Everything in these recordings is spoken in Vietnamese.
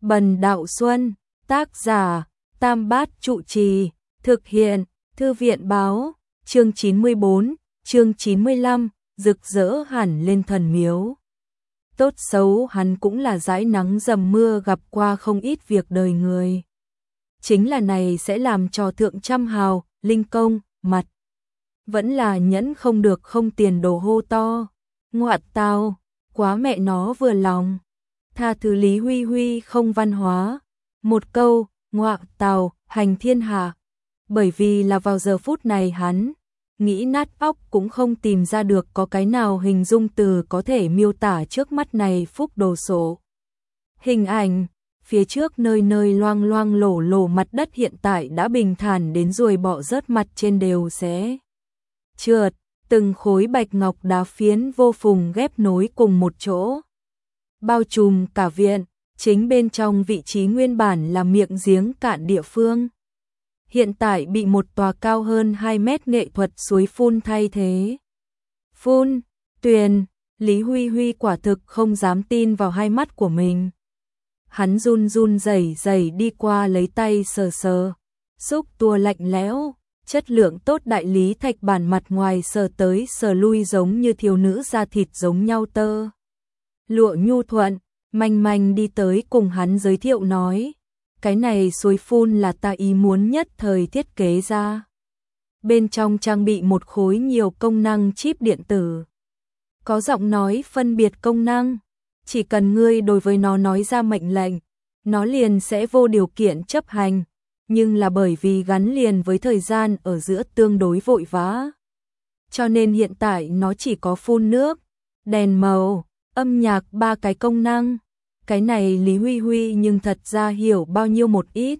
Bần Đạo Xuân, tác giả, Tam Bát Trụ Trì, thực hiện, Thư viện báo, chương 94, chương 95, rực rỡ hẳn lên thần miếu. Tốt xấu hắn cũng là dãi nắng dầm mưa gặp qua không ít việc đời người. Chính là này sẽ làm cho thượng trăm hào, linh công, mặt. Vẫn là nhẫn không được không tiền đồ hô to. Ngoạ tào, quá mẹ nó vừa lòng. Tha thứ Lý Huy Huy không văn hóa. Một câu, ngoạ tào, hành thiên hạ. Bởi vì là vào giờ phút này hắn nghĩ nát óc cũng không tìm ra được có cái nào hình dung từ có thể miêu tả trước mắt này phúc đồ sộ. Hình ảnh, phía trước nơi nơi loang loang lổ lổ mặt đất hiện tại đã bình thản đến ruồi bọ rớt mặt trên đều xé trượt, từng khối bạch ngọc đá phiến vô phùng ghép nối cùng một chỗ. Bao trùm cả viện, chính bên trong vị trí nguyên bản là miệng giếng cạn địa phương. Hiện tại bị một tòa cao hơn 2 mét nghệ thuật suối phun thay thế. Phun, tuyền, Lý Huy Huy quả thực không dám tin vào hai mắt của mình. Hắn run run rẩy rẩy đi qua lấy tay sờ sờ, xúc tua lạnh lẽo, chất lượng tốt đại lý thạch bản mặt ngoài sờ tới sờ lui giống như thiếu nữ da thịt giống nhau tơ. Lụa nhu thuận, manh manh đi tới cùng hắn giới thiệu nói. Cái này suối phun là ta ý muốn nhất thời thiết kế ra. Bên trong trang bị một khối nhiều công năng chip điện tử. Có giọng nói phân biệt công năng. Chỉ cần ngươi đối với nó nói ra mệnh lệnh, nó liền sẽ vô điều kiện chấp hành. Nhưng là bởi vì gắn liền với thời gian ở giữa tương đối vội vã. Cho nên hiện tại nó chỉ có phun nước, đèn màu, âm nhạc 3 cái công năng. Cái này Lý Huy Huy nhưng thật ra hiểu bao nhiêu một ít.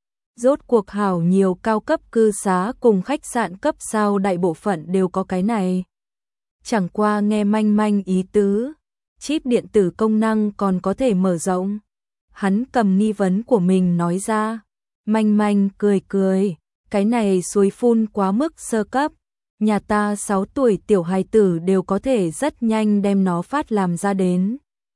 Rốt cuộc hảo nhiều cao cấp cư xá cùng khách sạn cấp sao đại bộ phận đều có cái này. Chẳng qua nghe manh manh ý tứ, chip điện tử công năng còn có thể mở rộng. Hắn cầm nghi vấn của mình nói ra, manh manh cười cười, cái này suối phun quá mức sơ cấp. Nhà ta 6 tuổi tiểu hài tử đều có thể rất nhanh đem nó phát làm ra đến.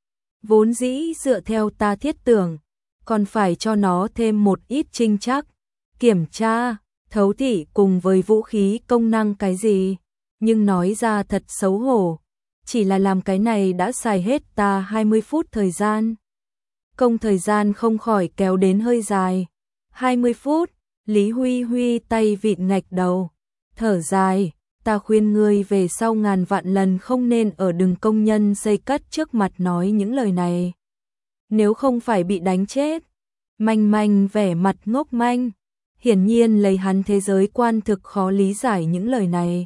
Vốn dĩ dựa theo ta thiết tưởng, còn phải cho nó thêm một ít trinh trắc, kiểm tra, thấu thị cùng với vũ khí công năng cái gì. Nhưng nói ra thật xấu hổ, chỉ là làm cái này đã xài hết ta 20 phút thời gian. Công thời gian không khỏi kéo đến hơi dài. 20 phút, Lý Huy Huy tay vịn ngạch đầu, thở dài. Ta khuyên ngươi về sau ngàn vạn lần không nên ở đường công nhân xây cất trước mặt nói những lời này. Nếu không phải bị đánh chết. Manh manh vẻ mặt ngốc manh. Hiển nhiên lấy hắn thế giới quan thực khó lý giải những lời này.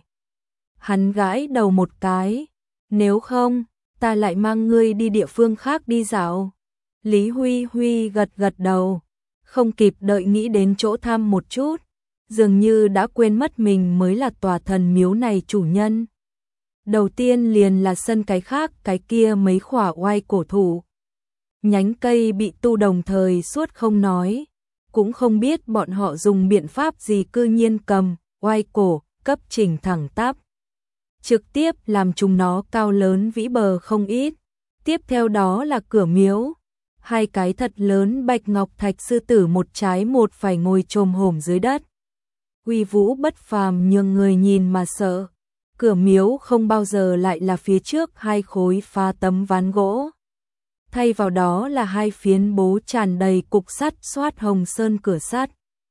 Hắn gãi đầu một cái. Nếu không, ta lại mang ngươi đi địa phương khác đi dạo. Lý Huy Huy gật gật đầu. Không kịp đợi nghĩ đến chỗ thăm một chút. Dường như đã quên mất mình mới là tòa thần miếu này chủ nhân. Đầu tiên liền là sân cái khác, cái kia mấy khỏa oai cổ thụ. Nhánh cây bị tu đồng thời suốt không nói. Cũng không biết bọn họ dùng biện pháp gì cư nhiên cầm, oai cổ, cấp chỉnh thẳng tắp. Trực tiếp làm chúng nó cao lớn vĩ bờ không ít. Tiếp theo đó là cửa miếu. 2 cái thật lớn bạch ngọc thạch sư tử một trái một phải ngồi chồm hổm dưới đất. Uy vũ bất phàm nhường người nhìn mà sợ. Cửa miếu không bao giờ lại là phía trước 2 khối pha tấm ván gỗ. Thay vào đó là 2 phiến bố tràn đầy cục sắt xoát hồng sơn cửa sắt.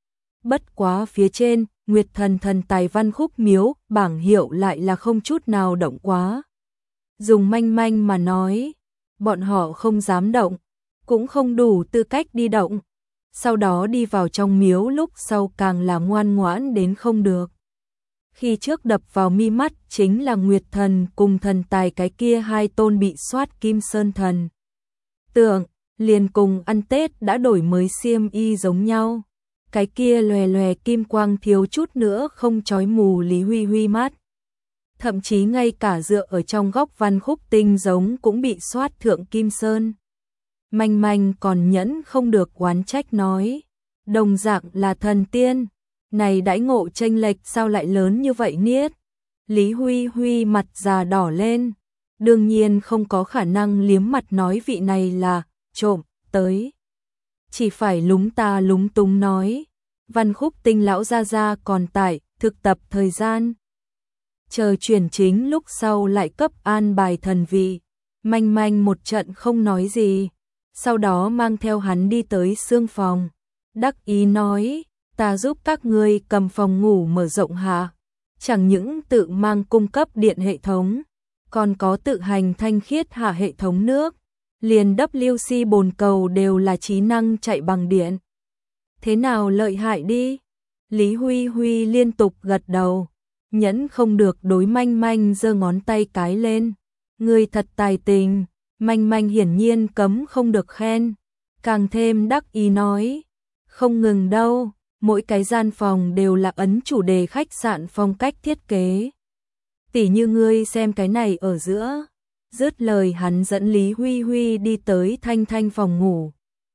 Bất quá phía trên, Nguyệt Thần thần tài văn khúc miếu, bảng hiệu lại là không chút nào động quá. Dùng manh manh mà nói, bọn họ không dám động, cũng không đủ tư cách đi động. Sau đó đi vào trong miếu lúc sau càng là ngoan ngoãn đến không được. Khi trước đập vào mi mắt chính là Nguyệt Thần cùng thần tài cái kia 2 tôn bị soát kim sơn thần. Tượng, liền cùng ăn Tết đã đổi mới xiêm y giống nhau. Cái kia lòe lòe kim quang thiếu chút nữa không chói mù Lý Huy Huy mắt. Thậm chí ngay cả dựa ở trong góc văn khúc tinh giống cũng bị soát thượng kim sơn. Manh manh còn nhẫn không được oán trách nói. Đồng dạng là thần tiên. Này đãi ngộ chênh lệch sao lại lớn như vậy niết. Lý Huy Huy mặt già đỏ lên. Đương nhiên không có khả năng liếm mặt nói vị này là trộm tới. chỉ phải lúng ta lúng túng nói, Văn Khúc Tinh lão gia gia còn tại thực tập thời gian. Chờ chuyển chính lúc sau lại cấp an bài thần vị. Manh Manh một trận không nói gì, sau đó mang theo hắn đi tới xương phòng. Đắc ý nói, ta giúp các ngươi cầm phòng ngủ mở rộng hạ. Chẳng những tự mang cung cấp điện hệ thống, còn có tự hành thanh khiết hạ hệ thống nước. Liền WC bồn cầu đều là trí năng chạy bằng điện. Thế nào lợi hại đi? Lý Huy Huy liên tục gật đầu, nhẫn không được đối Manh Manh giơ ngón tay cái lên. Ngươi thật tài tình. Manh Manh hiển nhiên cấm không được khen, càng thêm đắc ý nói, không ngừng đâu, mỗi cái gian phòng đều là ấn chủ đề khách sạn phong cách thiết kế. Tỉ như ngươi xem cái này ở giữa. Dứt lời hắn dẫn Lý Huy Huy đi tới Thanh Thanh phòng ngủ.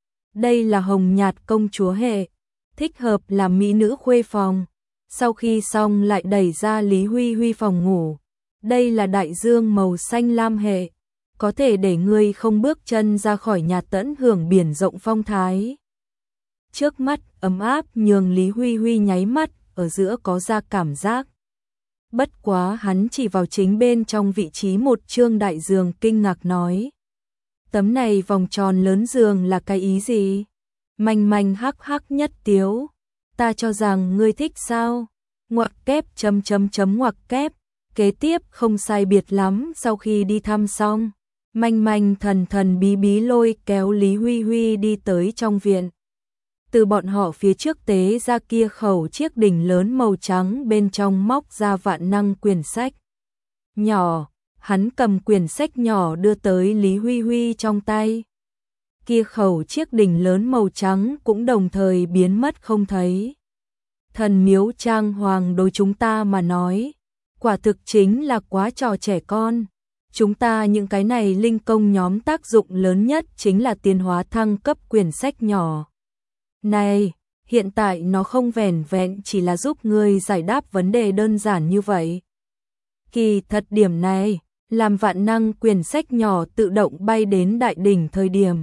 Đây là hồng nhạt công chúa hệ, thích hợp làm mỹ nữ khuê phòng. Sau khi xong lại đẩy ra Lý Huy Huy phòng ngủ. Đây là đại dương màu xanh lam hệ, có thể để ngươi không bước chân ra khỏi nhà tận hưởng biển rộng phong thái. Trước mắt ấm áp nhường Lý Huy Huy nháy mắt, ở giữa có ra cảm giác. Bất quá hắn chỉ vào chính bên trong vị trí một trương đại giường kinh ngạc nói. Tấm này vòng tròn lớn giường là cái ý gì? Manh Manh hắc hắc nhất tiếu. Ta cho rằng ngươi thích sao? Ngoặc kép ngoặc kép. Kế tiếp không sai biệt lắm sau khi đi thăm xong. Manh Manh thần thần bí bí lôi kéo Lý Huy Huy đi tới trong viện. Từ bọn họ phía trước tế ra kia khẩu chiếc đỉnh lớn màu trắng bên trong móc ra vạn năng quyển sách. Nhỏ, hắn cầm quyển sách nhỏ đưa tới Lý Huy Huy trong tay. Kia khẩu chiếc đỉnh lớn màu trắng cũng đồng thời biến mất không thấy. Thần miếu trang hoàng đối chúng ta mà nói, quả thực chính là quá trò trẻ con. Chúng ta những cái này linh công nhóm tác dụng lớn nhất chính là tiến hóa thăng cấp quyển sách nhỏ. Này, hiện tại nó không vẻn vẹn chỉ là giúp ngươi giải đáp vấn đề đơn giản như vậy. Kỳ thật điểm này, làm vạn năng quyển sách nhỏ tự động bay đến đại đỉnh thời điểm.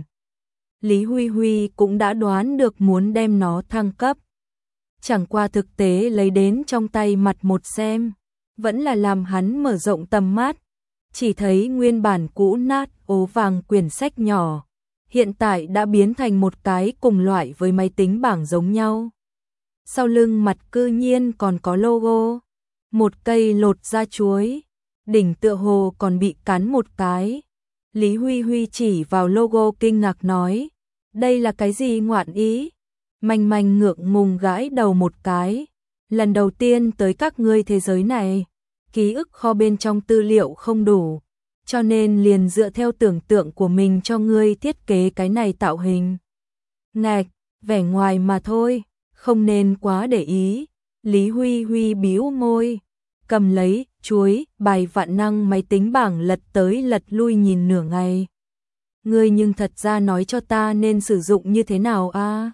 Lý Huy Huy cũng đã đoán được muốn đem nó thăng cấp. Chẳng qua thực tế lấy đến trong tay mặt một xem, vẫn là làm hắn mở rộng tầm mắt. Chỉ thấy nguyên bản cũ nát ố vàng quyển sách nhỏ, hiện tại đã biến thành một cái cùng loại với máy tính bảng giống nhau. Sau lưng mặt cư nhiên còn có logo, một cây lột da chuối, đỉnh tựa hồ còn bị cắn một cái. Lý Huy Huy chỉ vào logo kinh ngạc nói, đây là cái gì ngoạn ý? Manh Manh ngượng ngùng gãi đầu một cái, lần đầu tiên tới các ngươi thế giới này, ký ức kho bên trong tư liệu không đủ, cho nên liền dựa theo tưởng tượng của mình cho ngươi thiết kế cái này tạo hình. Ngạch, vẻ ngoài mà thôi, không nên quá để ý. Lý Huy Huy bĩu môi, cầm lấy chuối bài vạn năng máy tính bảng lật tới lật lui nhìn nửa ngày. Ngươi nhưng thật ra nói cho ta nên sử dụng như thế nào a?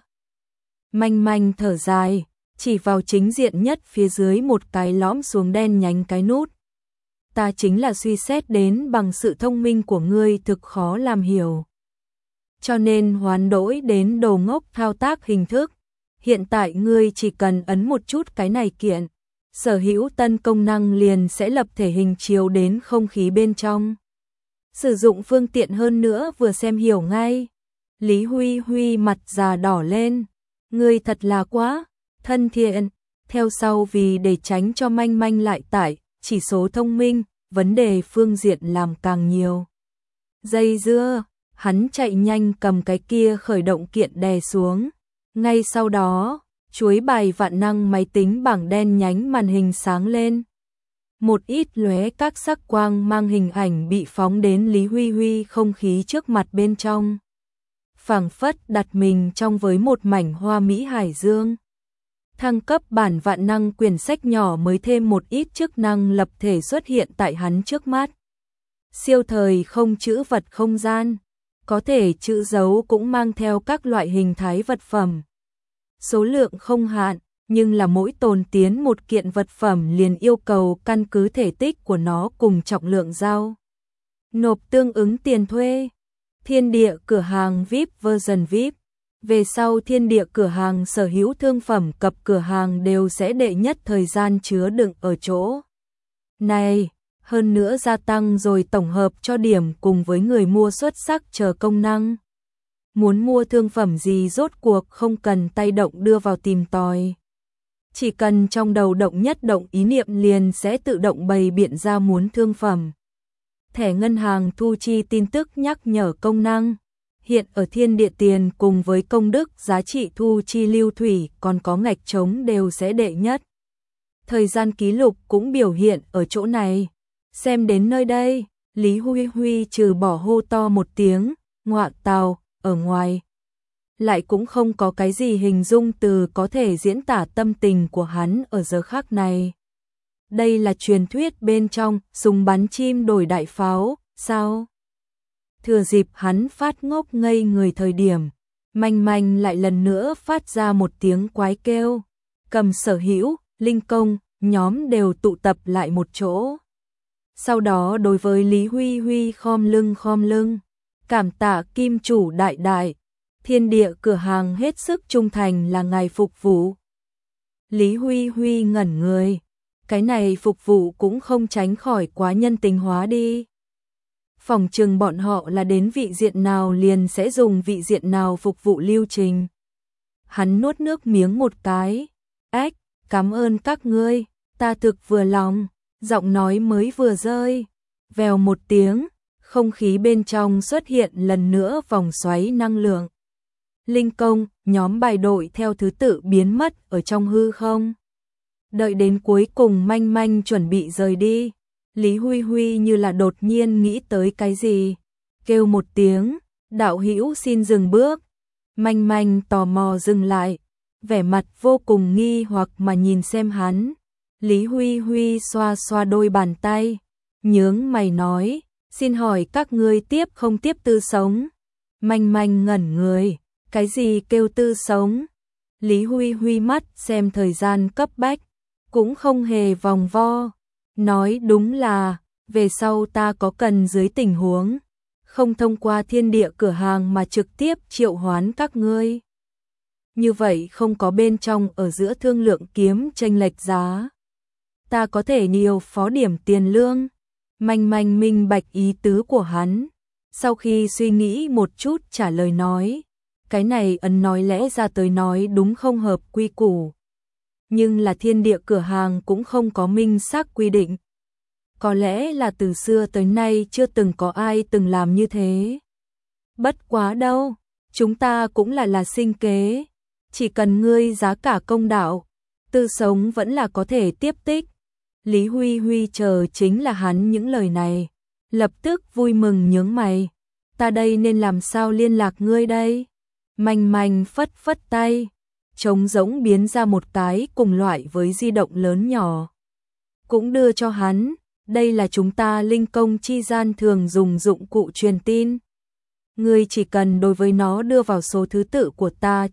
Manh Manh thở dài, chỉ vào chính diện nhất phía dưới một cái lõm xuống đen nhánh cái nút. Ta chính là suy xét đến bằng sự thông minh của ngươi thực khó làm hiểu. Cho nên hoán đổi đến đồ ngốc thao tác hình thức. Hiện tại ngươi chỉ cần ấn một chút cái này kiện, sở hữu tân công năng liền sẽ lập thể hình chiếu đến không khí bên trong. Sử dụng phương tiện hơn nữa vừa xem hiểu ngay. Lý Huy Huy mặt già đỏ lên. Ngươi thật là quá thân thiện. Theo sau vì để tránh cho Manh Manh lại tải chỉ số thông minh, vấn đề phương diện làm càng nhiều. Dây dưa, hắn chạy nhanh cầm cái kia khởi động kiện đè xuống. Ngay sau đó, chuối bài vạn năng máy tính bảng đen nhánh màn hình sáng lên. Một ít lóe các sắc quang mang hình ảnh bị phóng đến Lý Huy Huy không khí trước mặt bên trong. Phảng phất đặt mình trong với một mảnh hoa mỹ hải dương. Thăng cấp bản vạn năng quyển sách nhỏ mới thêm một ít chức năng lập thể xuất hiện tại hắn trước mắt. Siêu thời không chữ vật không gian, có thể chữ dấu cũng mang theo các loại hình thái vật phẩm. Số lượng không hạn, nhưng là mỗi tồn tiến một kiện vật phẩm liền yêu cầu căn cứ thể tích của nó cùng trọng lượng giao. Nộp tương ứng tiền thuê. Thiên địa cửa hàng VIP version VIP. Về sau thiên địa cửa hàng sở hữu thương phẩm cập cửa hàng đều sẽ đệ nhất thời gian chứa đựng ở chỗ này, hơn nữa gia tăng rồi tổng hợp cho điểm cùng với người mua xuất sắc chờ công năng. Muốn mua thương phẩm gì rốt cuộc không cần tay động đưa vào tìm tòi. Chỉ cần trong đầu động nhất động ý niệm liền sẽ tự động bày biện ra muốn thương phẩm. Thẻ ngân hàng thu chi tin tức nhắc nhở công năng. Hiện ở thiên địa tiền cùng với công đức giá trị thu chi lưu thủy còn có ngạch trống đều sẽ đệ nhất. Thời gian ký lục cũng biểu hiện ở chỗ này. Xem đến nơi đây, Lý Huy Huy trừ bỏ hô to một tiếng, ngọa tào, ở ngoài. Lại cũng không có cái gì hình dung từ có thể diễn tả tâm tình của hắn ở giờ khắc này. Đây là truyền thuyết bên trong, súng bắn chim đổi đại pháo, sao? Thừa dịp hắn phát ngốc ngây người thời điểm, Manh Manh lại lần nữa phát ra một tiếng quái kêu. Cầm sở hữu, linh công, nhóm đều tụ tập lại một chỗ. Sau đó đối với Lý Huy Huy khom lưng, cảm tạ kim chủ đại đại, thiên địa cửa hàng hết sức trung thành là ngài phục vụ. Lý Huy Huy ngẩn người, cái này phục vụ cũng không tránh khỏi quá nhân tính hóa đi. Phỏng chừng bọn họ là đến vị diện nào liền sẽ dùng vị diện nào phục vụ lưu trình. Hắn nuốt nước miếng một cái, ếch, cảm ơn các ngươi, ta thực vừa lòng, giọng nói mới vừa rơi. Vèo một tiếng, không khí bên trong xuất hiện lần nữa vòng xoáy năng lượng. Linh công, nhóm bài đội theo thứ tự biến mất ở trong hư không. Đợi đến cuối cùng Manh Manh chuẩn bị rời đi, Lý Huy Huy như là đột nhiên nghĩ tới cái gì, kêu một tiếng, đạo hữu xin dừng bước. Manh Manh tò mò dừng lại, vẻ mặt vô cùng nghi hoặc mà nhìn xem hắn. Lý Huy Huy xoa xoa đôi bàn tay, nhướng mày nói, xin hỏi các ngươi tiếp không tiếp tư sống. Manh Manh ngẩn người, cái gì kêu tư sống? Lý Huy Huy mắt xem thời gian cấp bách, cũng không hề vòng vo, nói đúng là, về sau ta có cần dưới tình huống, không thông qua thiên địa cửa hàng mà trực tiếp triệu hoán các ngươi. Như vậy không có bên trong ở giữa thương lượng kiếm chênh lệch giá. Ta có thể nhiều phó điểm tiền lương. Manh Manh minh bạch ý tứ của hắn. Sau khi suy nghĩ một chút trả lời nói, cái này ấn nói lẽ ra tới nói đúng không hợp quy củ. Nhưng là thiên địa cửa hàng cũng không có minh xác quy định. Có lẽ là từ xưa tới nay chưa từng có ai từng làm như thế. Bất quá đâu, chúng ta cũng là sinh kế. Chỉ cần ngươi giá cả công đạo, tư sống vẫn là có thể tiếp tích. Lý Huy Huy chờ chính là hắn những lời này. Lập tức vui mừng nhướng mày. Ta đây nên làm sao liên lạc ngươi đây? Manh Manh phất phất tay. Trống rỗng biến ra một cái cùng loại với di động lớn nhỏ. Cũng đưa cho hắn. Đây là chúng ta linh công chi gian thường dùng dụng cụ truyền tin. Ngươi chỉ cần đối với nó đưa vào số thứ tự của ta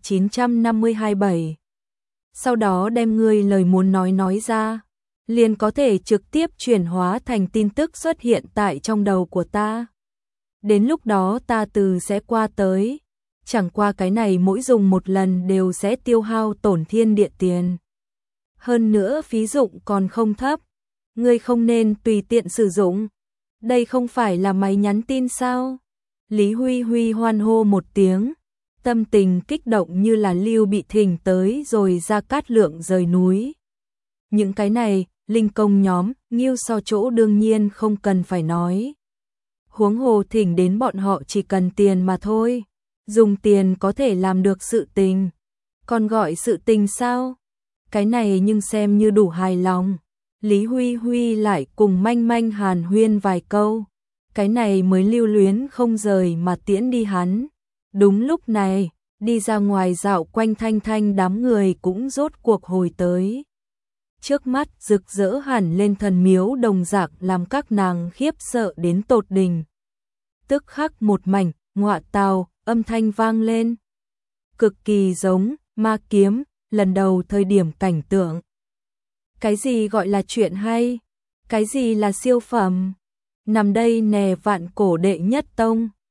9527. Sau đó đem ngươi lời muốn nói ra, liền có thể trực tiếp chuyển hóa thành tin tức xuất hiện tại trong đầu của ta. Đến lúc đó ta từ sẽ qua tới. Chẳng qua cái này mỗi dùng một lần đều sẽ tiêu hao tổn thiên địa tiền. Hơn nữa phí dụng còn không thấp. Ngươi không nên tùy tiện sử dụng. Đây không phải là máy nhắn tin sao? Lý Huy Huy hoan hô một tiếng. Tâm tình kích động như là lưu bị thỉnh tới rồi ra cát lượng rời núi. Những cái này, linh công nhóm, nghiêu so chỗ đương nhiên không cần phải nói. Huống hồ thỉnh đến bọn họ chỉ cần tiền mà thôi. Dùng tiền có thể làm được sự tình. Còn gọi sự tình sao? Cái này nhưng xem như đủ hài lòng. Lý Huy Huy lại cùng Manh Manh hàn huyên vài câu. Cái này mới lưu luyến không rời mà tiễn đi hắn. Đúng lúc này, đi ra ngoài dạo quanh Thanh Thanh đám người cũng rốt cuộc hồi tới. Trước mắt rực rỡ hẳn lên thần miếu đồng dạng làm các nàng khiếp sợ đến tột đỉnh. Tức khắc một mảnh, ngọa tào, âm thanh vang lên. Cực kỳ giống, ma kiếm, lần đầu thời điểm cảnh tượng. Cái gì gọi là chuyện hay? Cái gì là siêu phẩm? Nằm đây nè vạn cổ đệ nhất tông.